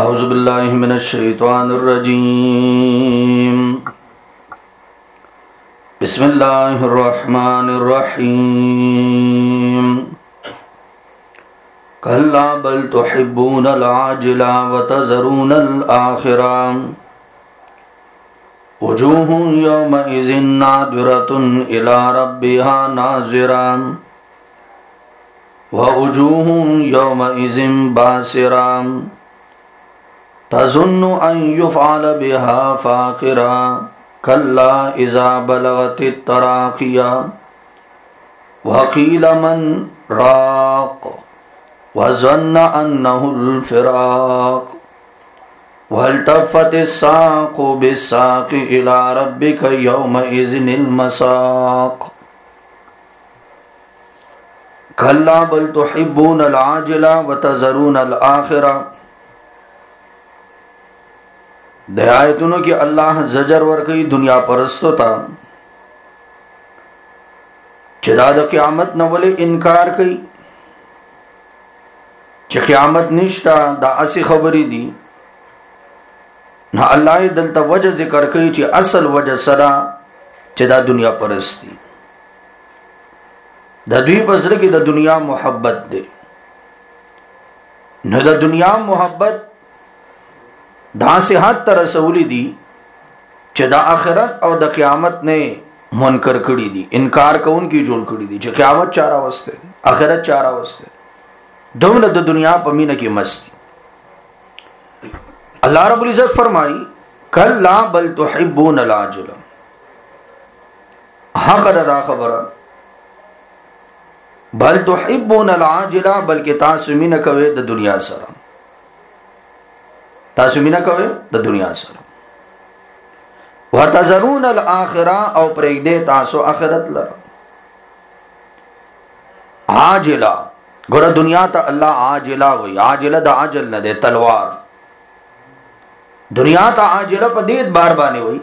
أعوذ بالله من الشيطان الرجيم بسم الله الرحمن الرحيم كلا بل تحبون العاجلة وتذرون الآخرة وجوه يومئذ ناظرة إلى ربها ناظرة ووجوه يومئذ باسرة تظن أن يفعل بها فاقرة كلا إذا بلغت التراقية وقيل من راق وظن أنه الفراق والتفت الساق بالساق إلى ربك يومئذ المساق كلا بل تحبون العاجلة وتذرون الآخرة. د آیتونو کې الله زجر ورکړي دنیا پرستو ته چې دا د قیامت نه ولې انکار کوي، چې قیامت نشته دا اسی خبرې دي. نه الله دلته وجه ذکر کوي چې اصل وجه سره چې دا دنیا پرستی د دوی بزرګ کې د دنیا محبت دی. نه د دنیا محبت دا سے حد تر رسولی دی چې د آخرت او د قیامت نه منکر کړي دي، انکار کوونکی جوړ کړي دي چې قیامت چاره واسطه آخرت چاره واسطه دونه د دنیا په مینه کې مستی. الله رب العزت فرمایي کلا بل تحبون العاجله، حق دا خبره بل تحبون العاجله، بلکې تاسو مینه کوي د دنیا سره، تاسو مینه کوي د دنیا سره. وتذرون الاخره، او پرېږدې تاسو آخرت لره. عاجله ګوره دنیا ته الله عاجله وایي، عاجله د عاجل نه دی تلوار. دنیا ته عاجله په دې بار باندې وایي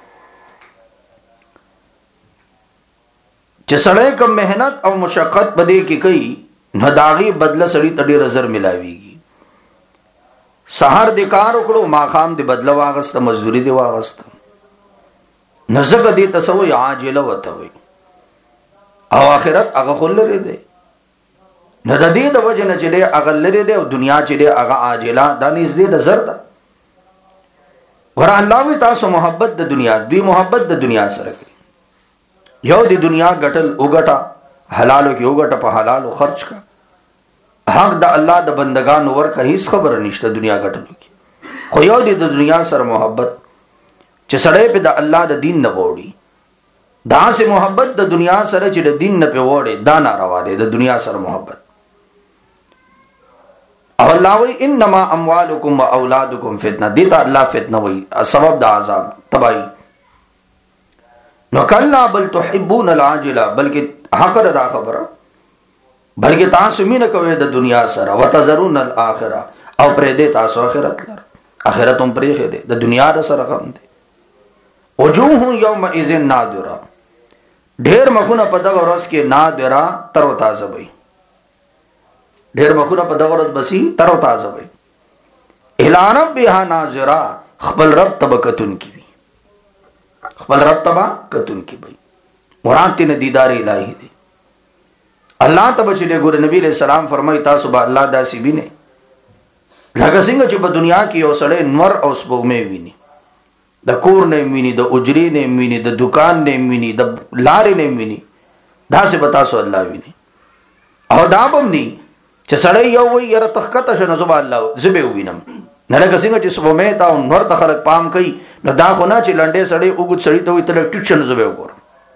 چې سړی کوم مهنت او مشقت په دې کې کوي نو داغي بدله سړی ته ډېر زر ملاويږي. سحر د کار وکړو ماخام د بدله واغسته، مزدوری دی واغسته، نزګ دې تسوي عاجله وته وي او آخرت هغه خلره دی. نه د دې د وجه نه چې دې هغه لري دی او دنیا چې دې هغه عاجله دا نږدې د زر ده. ور الله وی تاسو محبت د دنیا، دوی محبت د دنیا سره کوي. یو د دنیا ګټل وګټه، حلالو کې وګټه، په حلالو خرج کا، حق د الله د بندگانو ورکه هیڅ خبره نشته دنیا ګټلو کې. خو یو د دنیا سره محبت چې سړی په د الله د دین نه وړي، دا سه محبت د دنیا سره چې د دین نه په وړي دا ناروا دی. د دنیا سره محبت او الله وی انما اموالکم واولادکم فتنه، دې ته الله فتنه وی سبب د عذاب تباہی. نو کلا بل تحبون العاجله، بلکې حق دا خبره بلکې تاسو مینه کوئ د دنیا سره. وتذرون الاخره، او پرې دې تاسو آخرت لره، آخرت هم پرې دې د دنیا د سره غم دي. وجوه یومئذ ناظره، ډېر مخونه په دغه ورځ کې ناظره تر او تازه وي، ډېر مخونه په دغه ورځ بسی تر او تازه وي. الی ربها ناظره، خپل رب تبکتون کی وي، خپل رب تبکتون کی وي. مراد ته دیدار الہی دی. الله ته چې ګور نبی علیہ السلام فرمایي تاسو به الله داسې ویني لکه څنګه چې په دنیا کې یو سړی نور او سپوږمۍ ویني، د کور نه ویني، د اجرې نه ویني، د دکان نه ویني، د لارې نه ویني، داسې به تاسو الله ویني. او دا به ني چې سړی یو وي یره تخکته شنه زبا الله زبه وینم، نه لکه څنګه چې سپوږمۍ ته نور ته خلک پام کوي، نو دا خو نه چې لنډې سړی وګت سړی ته وي تل ټیټ شنه زبه وګور،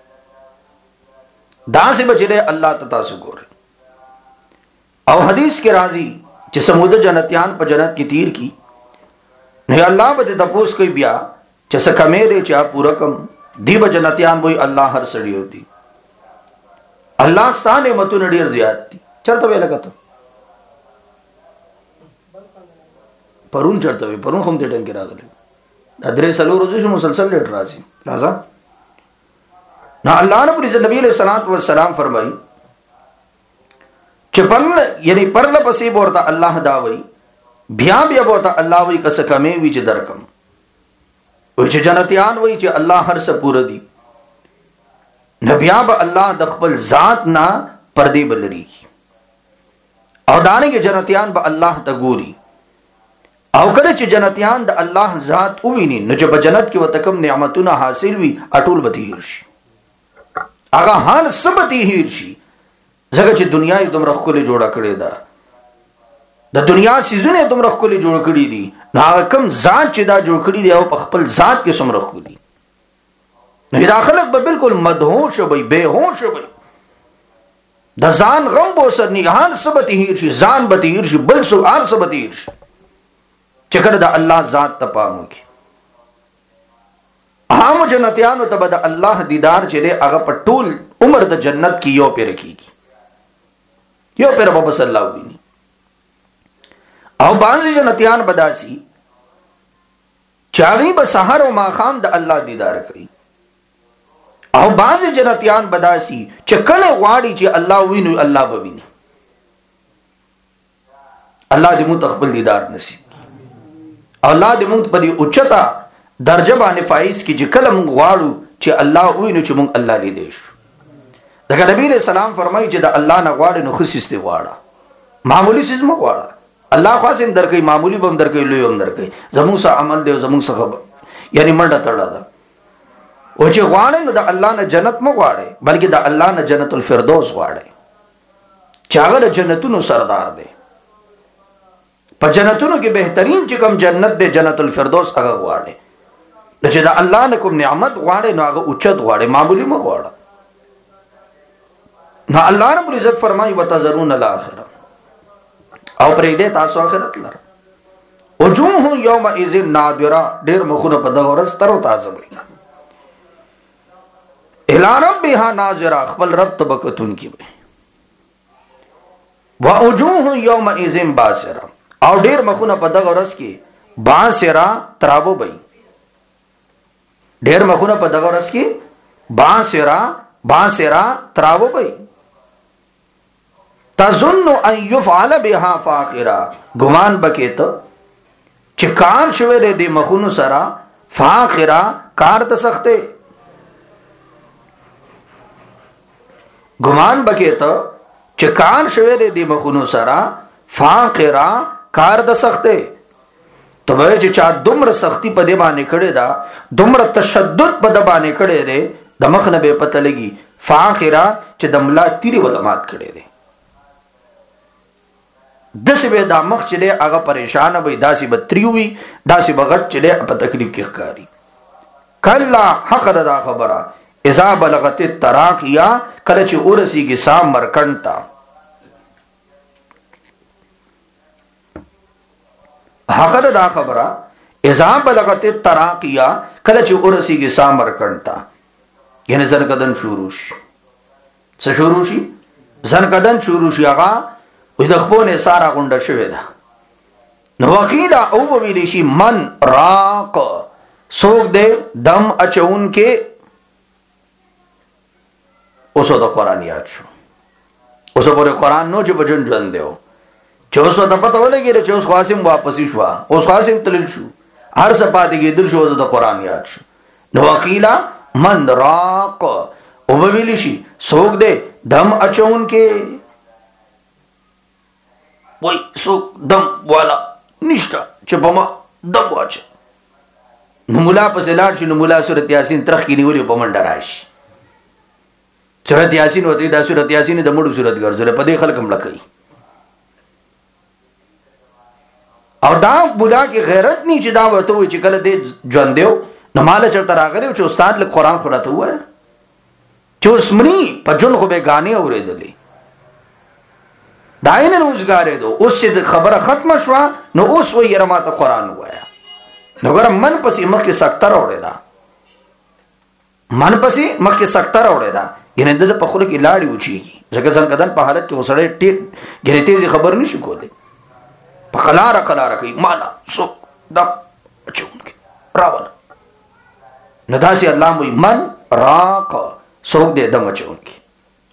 دا سے بچے اللہ تاسو ګوري. او حدیث کې راځي چې سمود جنتیان په جنت کې تیر کی نه الله به تاسو کوي بیا چې څه کمې دې چې پورا کم دی به جنتیان وای الله هر سړی دی، الله ستانه نعمتونه ډیر زیات دي. چرته ویل کته پرون چرته وی پرون هم دې ټن کې راغلی دا درې سلو روزو مسلسل لیټ راځي لازم. نو الله رب العزت نبی علیہ الصلوۃ والسلام فرمایي چې پرله یعنی پرله پسې ورته الله دا وایي بیا بوته الله وی کس کمې وی چې درکم وی چې جنتیان وی چې الله هر څه پوره دي نبیا به الله د خپل ذات نه پردې بلري او دانه کې جنتیان به الله ته ګوري او کله چې جنتیان د الله ذات وویني نو چې په جنت کې وته کوم نعمتونه حاصل وي اټول به تیر شي هغه هر څه به تیر شي ځکه چې دنیا یې دومره ښکلې جوړه کړې ده د دنیا سيزونه دومره ښکلې جوړ کړې دي نو هغه کوم ذات چې دا جوړ کړی دی او په خپل ذات کې څومره ښکلي نو دا خلک به بالکل مدهوش وي بهوش وي د ځان غم بو سر نه هر څه به تیر شي ځان به تیر شي بل څه هر څه به تیر شي چې کله د الله ذات ته پام وکړي عام جنتیانو ته به د الله دیدار چې دی هغه په ټول عمر د جنت کې یو پیر کېږي یو پیر به بس الله ویني او بعض جنتیان بداسي چاغي به سحر او ماخام د الله دیدار کوي او بعض جنتیان بداسي چې کله غواړي چې الله ویني الله به ویني الله دې موږ خپل دیدار نصیب الله دې موږ په دې اوچتا درجه باندې فایز کی چې کله موږ غواړو چې الله ویني چې موږ الله لیدې شو دغه نبی رسول سلام فرمایي چې د الله نه غواړي نو خصيسته غواړه معمولی چیز مو غواړه الله خاصم درکې معمولی بم درکې لوی بم درکې زموږ سره عمل دی زموږ سره خبر یعنی منډه تړه ده او چې غواړې نو د الله نه جنت مو غواړې بلکې د الله نه جنت الفردوس غواړې چې هغه جنتونو سردار دی په جنتونو کې بهترین چې کوم جنت دی جنت الفردوس هغه غواړې چې د الله نه کوم نعمت غواړې نو هغه اوچت غواړې معمولی مو غواړه نو الله رب العزت فرمایي وتذرون الاخره او پرې دې تاسو آخرت لره وجوه یومئذ نادره ډېر مخونه په دغه ورځ تر تازه وي الی ربها ناظره خپل رب تبکتون کی وي ووجوه یومئذ باسره او ډېر مخونه په دغه ورځ کې باسره ترابو وي ډېر مخونه په دغه ورځ کې باسره ترابو وي تظن ان يفعل بها فاقرا ګمان بکیت چې کار شوه دې مخونو سره فاقرا کار ته سخته ګمان بکیت چې کار شوه دې مخونو سره فاقرا کار ته سخته ته چې چا دومره سختی په دې باندې کړي دا دومره تشدد په دې باندې کړي دې د مخ نه به پته لګي فاقرا چې د ملا تیری ولمات کړي دې داسې به دا مخ چې دی هغه پریشان وي داسې به تریو وي داسې به غټ چې دی په تکلیف کې ښکاري کلا حق دا خبره اذا بلغت التراقیا کله چې ورسیږي سام مرکند ته حق دا خبره اذا بلغت التراقیا کله چې ورسیږي سام مرکند ته یعنی زنکدن شروع شي څه شروع شي زنکدن شروع شي هغه وې د خپلونه سارا غونډه شوې ده نو وکیلا او ویل شي من راق سوق دې دم اچون کې اوسو د قران یاد شو اوسو پر قران نو چې بجن ژوند دیو چې اوسو د پته ولګي چې اوس قاسم واپس شو اوس قاسم تلل شو هر څه پاتې کېدل شو د قران یاد شو نو وکیلا من راق او ویل شي سوق دې دم اچون کې وای سو دم والا نشتا چې په ما دم واچ نو مولا په زلال شي نو مولا سورۃ یاسین ترخ کې نیولې په منډه راشي سورۃ یاسین وته دا سورۃ یاسین د مړو سورۃ ګرځول په دې خلک هم لکې او دا مولا کې غیرت نه چې دا وته چې کله دې ژوند دیو نو مال چرته راغلی چې استاد له قران خلاته وای چې اسمنی په جون خو به غانې اورېدلې داینه روزګارې دو اوس چې خبره ختمه شو نو اوس وې رماته قران وایا نو ګر من پسې مخکې سکتر اورې دا من پسې مخکې سکتر اورې دا ګنې د په خله کې لاړی وچیږي ځکه څنګه دن په حالت کې وسړې ټیټ ګنې تیزي خبر نشي کولای په قلاره کوي مالا سو د چون کې راول نو داسې الله مې من راق سوق دې دم چون کې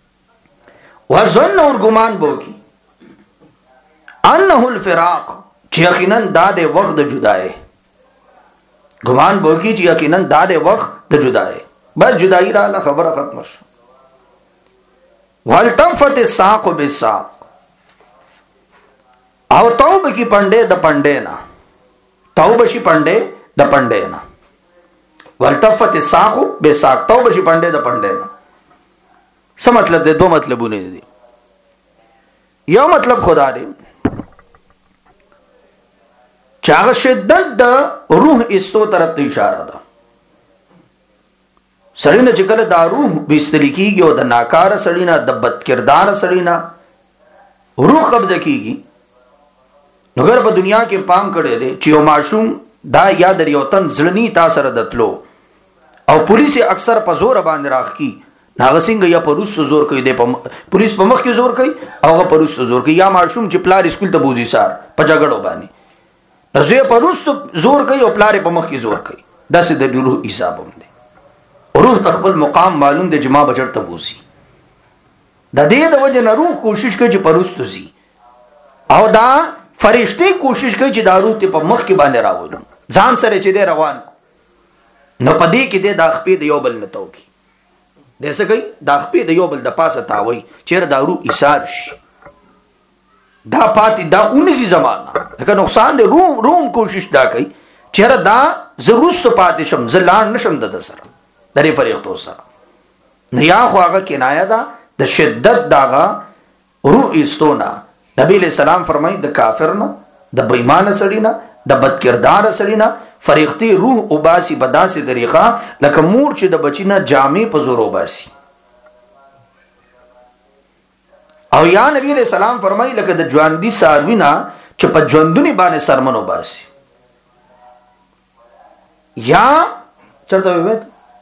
وظن اور ګمان بو کې انه الفراق چې یقینا دا د وخت د جدای ګمان به کی چې یقینا دا د وخت د جدای بس جدای را خبره ختم شو والتفت الساق بالساق او توبه کی پنده د پنده نه توبه شي پنده د پنده نه والتفت الساق بالساق توبه شي پنده د پنده نه څه مطلب دی؟ دو مطلبونه دي. یو مطلب خدا دی چې هغه شدت د روح استو طرف ته اشاره ده. سړی نه چې کله دا روح بیستل کیږي او د ناکاره سړی نه د بد کردار سړی نه روح قبضه کیږي نو ګر په دنیا کې پام کړي دي چې یو معصوم دا یاد لري او تن ځلنی تاسو سره دتلو او پولیس اکثر په زور باندې راخي هغه څنګه یا په روس زور کوي د پولیس په مخ کې زور کوي او هغه په روس زور کوي یا معصوم چې پلار اسکول ته بوزي سار په جګړو باندې زه په روس زور کوي او پلار په مخ کې زور کوي داسې د روح حساب هم دي. روح تخبل مقام معلوم دی جما بچر ته بوزي د دې د وجه نه روح کوشش کوي چې په روس ته زی او دا فرشتي کوشش کوي چې دارو ته په مخ کې باندې راوړي ځان سره چې دی روان نو پدې کې د خپې د یو بل نه توکي دسه کوي د خپې د یو بل د پاسه تاوي چیرې دارو ایثار شي دا پاتې دا 19 زمانہ لکه نقصان دی. روم کوشش دا کوي چیرې دا زروست پاتې شم زلان نشم د سره درې فرښتو سره نه یا خو هغه کنایه ده د شدت داغه روح استونا. نبی علیہ السلام فرمایي د کافر نه د بېمانه سړی نه د بد کردار سړی نه فرښتې روح وباسي بداسي طریقه لکه مور چې د بچی نه جامې په زور وباسي. او یا نبی علیہ السلام فرمایي لکه د ژوندۍ ساروینا چې په ژوندونی باندې سرمن وباسي یا چرته وې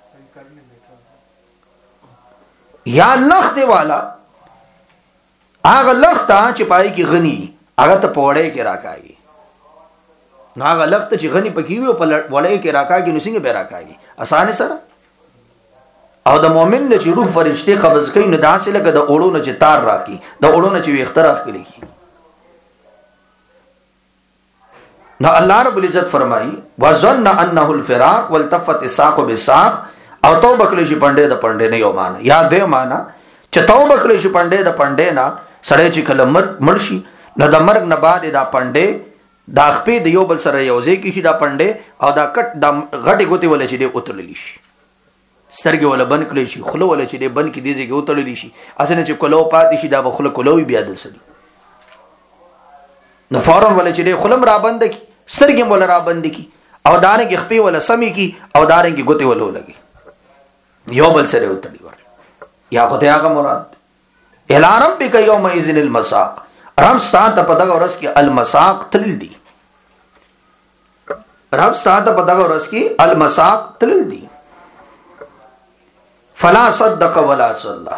یا لخت والا هغه لخت چې پای کې غني هغه ته پوړې کې راکاږي نو هغه لخت چې غني پکې وي په وړې کې راکاږي نو څنګه به راکاږي اسانه سره. او د مؤمن نه چې روح فرشتي قبض کوي نو داسې لکه د اورو نه چې تار راکي د اورو نه چې وي اختراف کوي. نو الله رب العزت فرمایي وظن انه الفراق والتفت الساق بالساق او توبه کړی شي پنده د پنده نه یو معنا یا به معنا چې توبه کړی شي پنده د پنده نه سړی چې کله مرشي نو د مرګ نه بعد دا پنده دا خپې د یو بل سره یوځای کې شي دا پنده او دا کټ د غټي ګوتې ولې چې دی اوتړلی شي سترګې ولا بند کړی شي خوله ولا چې دی بند کې دیږي اوتړلی شي اسنه چې کولو پاتې شي دا بخله کولوي بیا دل سړي نو فورن ولا چې دی خلم را بند کی سترګې ولا را بند کی او دانه کې خپې ولا سمي کی او دانه کې ګوتې ولا لګي یو بل سره وتړي ور یا خدای هغه مراد اعلان بک یوم اذن المساق رب ستاسو په دغه ورځ کې المساق تلل دي رب ستاسو په دغه ورځ کې المساق تلل دي فلا صدق ولا صلى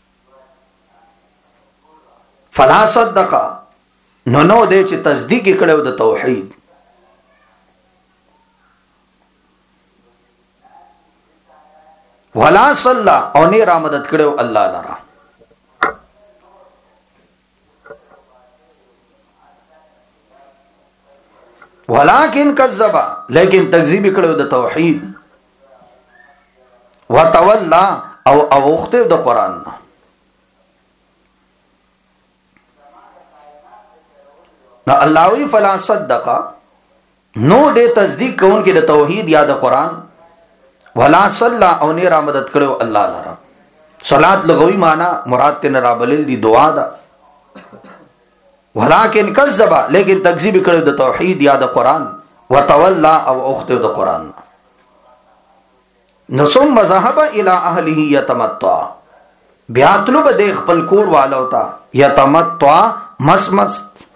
فلا صدق نو دې چې تصدیق کړو د توحید ولا صلى او نه را مدد کړو الله لرا ولكن كذب لیکن تکذیب کړو د توحید وتولى او اوخته د قران نو الله وی فلا صدق نو دې تصدیق کوونکې د توحید یا د قران ولا صلى او نه را مدد کړو الله لرا. صلات لغوي معنا مراد ته را بلل دي دعا ده ولكن كذب لیکن تکذیب کړو د توحید یا د قران وتولى او اوخته د قران نو ثم ذهب الى اهله يتمتع بیا طلب د خپل کور والو ته يتمتع مسمس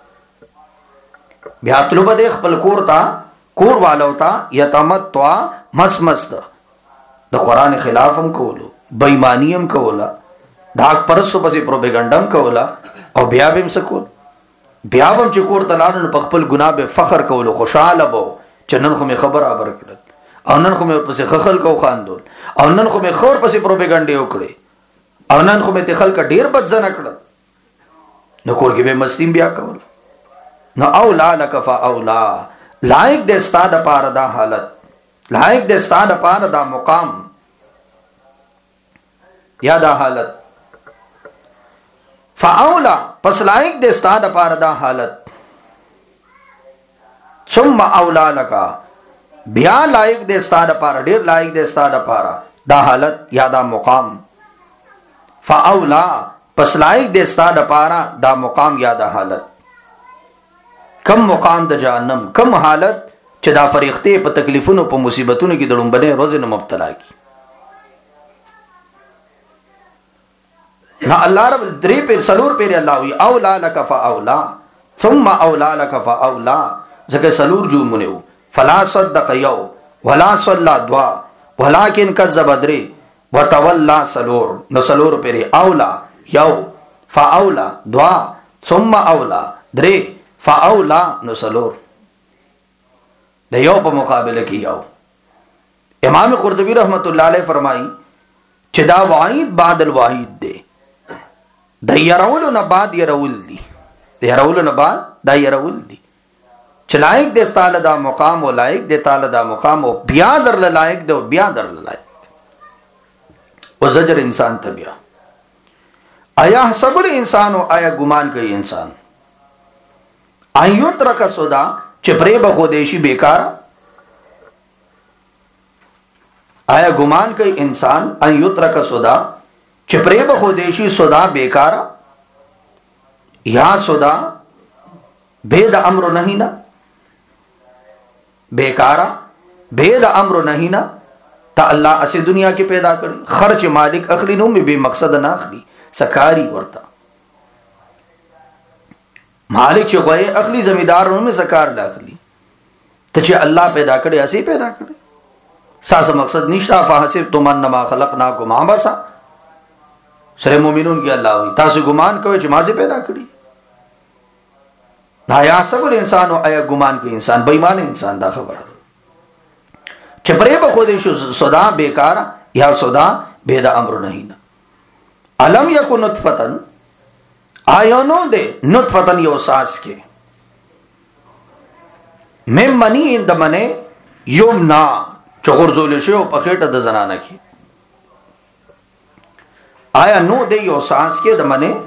بیا طلب د خپل کور والو ته يتمتع مسمس د قران خلاف هم کولو بېمانی هم کولا داک پرسو پسې پروپاګاندا هم کولا او بیا به هم سکول بیا هم چې کور ته لاړل په خپل ګناه به فخر کولو خوشاله بو چې نن خو مې خبر خبر کړل او نن خو مې پسې خخل کو خاندول او نن خو مې خور پسې پروپاګاندا وکړي او نن خو مې ته خلک ډیر بد ځنه کړل نو کور کې به مستیم بیا کول نو اولا لک فاولا، لائق دے ستا د پاره دا حالت، لائق دے ستا د پاره دا مقام یا دا حالت. فاولا، پس لائق دے ستا د پاره دا حالت. ثم اولا لکا، بیا لائق دے ستا د پاره، ډیر لائق دے ستا د پاره دا حالت یا دا مقام. فاولا، پس لائق دے ستا د پاره دا مقام یا دا حالت. کم مقام د جهنم، کم حالت چې دا فریختې په تکلیفونو په مصیبتونو کې د لومبنۍ ورځې نه مبتلا کی. نو الله رب درې پیر سلور پیر الله وی اولا لک فاولا ثم اولا لک فاولا، ځکه سلور جومونه وو. فلا صدق یو ولا صلى دوا ولكن كذب درې وتولى سلور. نو سلور پیر اولا یو، فاولا دوا، ثم اولا درې، فاولا نو سلور. د یو په مقابله کې یو. امام قرطبی رحمت الله علیه فرمایي چې دا وعید بعد الوعید دی. د يرولو نه بعد يرول دي، د يرولو نه بعد دا يرول دي. چې لایق دې تعالی دا مقام او لایق دې تعالی دا مقام او بیا در لایق دې او بیا در لایق او زجر انسان ته بیا. آیا صبر انسان او آیا ګمان کوي انسان ایو ترک سودا چې پرې به خودیشي بیکار؟ آیا ګمان کوي انسان ایو ترک سودا چې پرې به خودیشي سودا بیکار یا سودا بید امر نہیں نا بیکارا بید امر نہیں نا تا اللہ اسے دنیا کی پیدا کری خرچ مالک اخلی نو میں بے مقصد نہ اخلی سکاری ورتا مالک چه غوئے اخلی زمیداروں میں سکار نہ اخلی تو چه اللہ پیدا کرے اسے پیدا کرے ساس مقصد نشتا فحسبتم انما خلقناکم عبثا سورہ مومنون کی اللہ ہوئی تاسو گمان کوئے چه مازے پیدا کری. آیا صبر انسان و آیا گمان کوئی انسان بےمان انسان دا خبر چپرے بخودی صدا بیکار یا صدا بیدا امر نہیں. علم یکو نطفتن آیا نو دے نطفتن یو ساس کے من منی اند منے یمنا چغرزول شو پخیٹ د زنانہ کی. آیا نو دے یو ساس کے د منے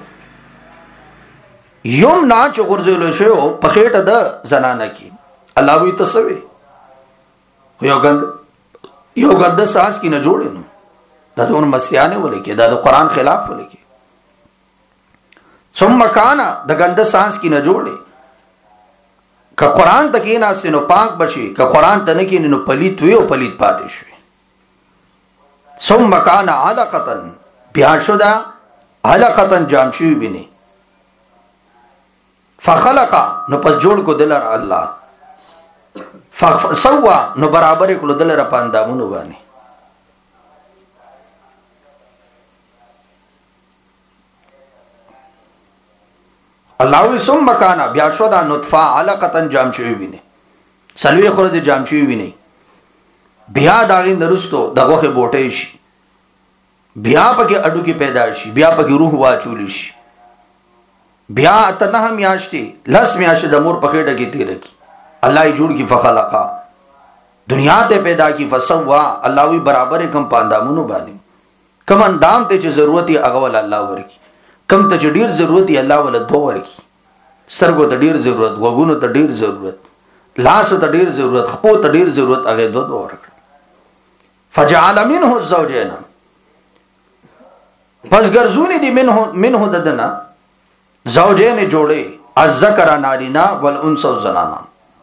یمنا چغرزول شو پخیٹ د زنانہ کی. اللہ وی تسوی یو گند ساس کی نہ جوڑے نو دا دون مسیانے والے کے دا قرآن خلاف والے کے ثم کانا دا گند سانس کی نہ جوڑے کہ قرآن تکینا سے نو پاک بشی کہ قرآن تنکی نو پلیت ہوئی و پلیت پاتے شوی. ثم کانا علقتن بیان شدہ علقتن جامشوی بینی فخلقا نو پس جوڑ کو دلر اللہ فسوا نو برابر کلو دلر پاندامونو بانی. اللہ وی ثم کانا بیا شدا نطفہ علقتن جامشوی بینی سلوی خورد جامشوی بینی بیا داغی نرستو دغوخ بوٹیشی بیا پاکی اڈو کی پیدایشی بیا پاکی روح واچولیشی بیا اتنہ میاشتی لس میاشتی دمور پخیڑا کی تیرکی اللہ جوڑ کی فخلقا دنیا تے پیدا کی فسوا اللہ وی برابر کم پاندامونو بانی کم اندام تے چھ ضرورتی اغوال اللہ ورکی کم ته ډیر ضرورت یې الله ول دو ورکی سترګو ته ډیر ضرورت وګونو ته ډیر ضرورت لاس ته ډیر ضرورت خپو ته ډیر ضرورت هغه دو ورکړ. فجعل منه الزوجين پس ګرځونی دی منه ددنا زوجین جوړې الذکر نارینا والانثى زنانا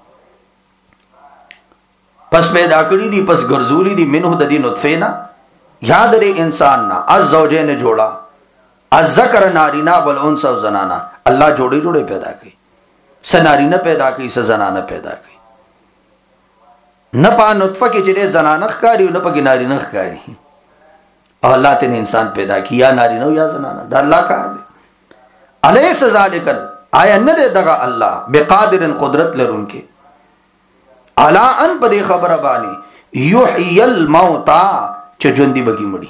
پس پیدا کړی دی پس ګرځولی دی منه د دې نطفه نا یاد لري انسان نا الزوجین جوړا الذکر نارینا والانثى زنانا اللہ جوڑے جوڑے پیدا کی س نارینا پیدا کی س زنانا پیدا کی نہ پا نطفہ کے چلے زنانا خکاری نہ پا کی نارینا خکاری اور اللہ تینے انسان پیدا کی یا نارینا یا زنانا دا اللہ کار دے. علیس ذالکن آیا نہ دے دگا اللہ بقادر قدرت لرن کے علا ان پا دے خبر بانی یحیی الموتا چھ جوندی بگی مڑی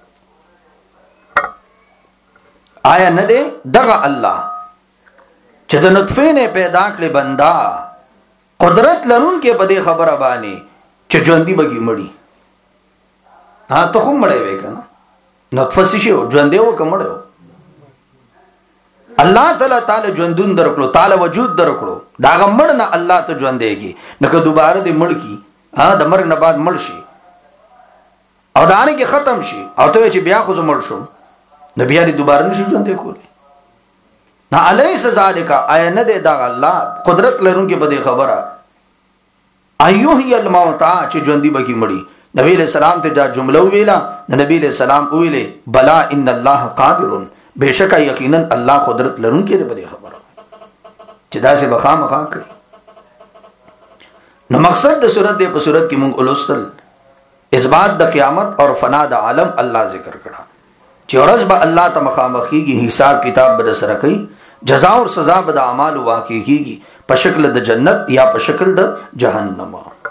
آیا نہ دے دغا اللہ چې د نطفه نه پیدا کړي بندا قدرت لرون کې په دې خبره باندې چې ژوندۍ بګي مړی ته خو مړی وې کنه نطفه شي ژوندۍ و کمړو الله تعالی ژوندون درکړو تعالی وجود درکړو دا غمړ نه الله ته ژوندېږي نکه دوباره دې مړ کی د مرګ نه بعد مړ شي او دانه کې ختم شي او ته چې بیا خو مړ شو نبی علي دوباره نشي ژوندې کولی نه الیس ذالک عین دې دا الله قدرت لرونکي په دې خبره ایوه الموتى چې ژوندۍ بکی مړی نبی علیہ السلام ته دا جمله ویلا نبی علیہ السلام ویلې بلا ان الله قادر بشک یقینا الله قدرت لرونکي دې په دې خبره چې دا سه بخا مخا کوي نو مقصد د صورت دې په صورت کې مونږ ولستل اثبات د قیامت اور فنا د عالم الله ذکر کړه چې ورځ به الله ته مخامخيږي حساب کتاب به سره کوي جزاء او سزا به د اعمال واقع کیږي په شکل د جنت یا په شکل د جهنم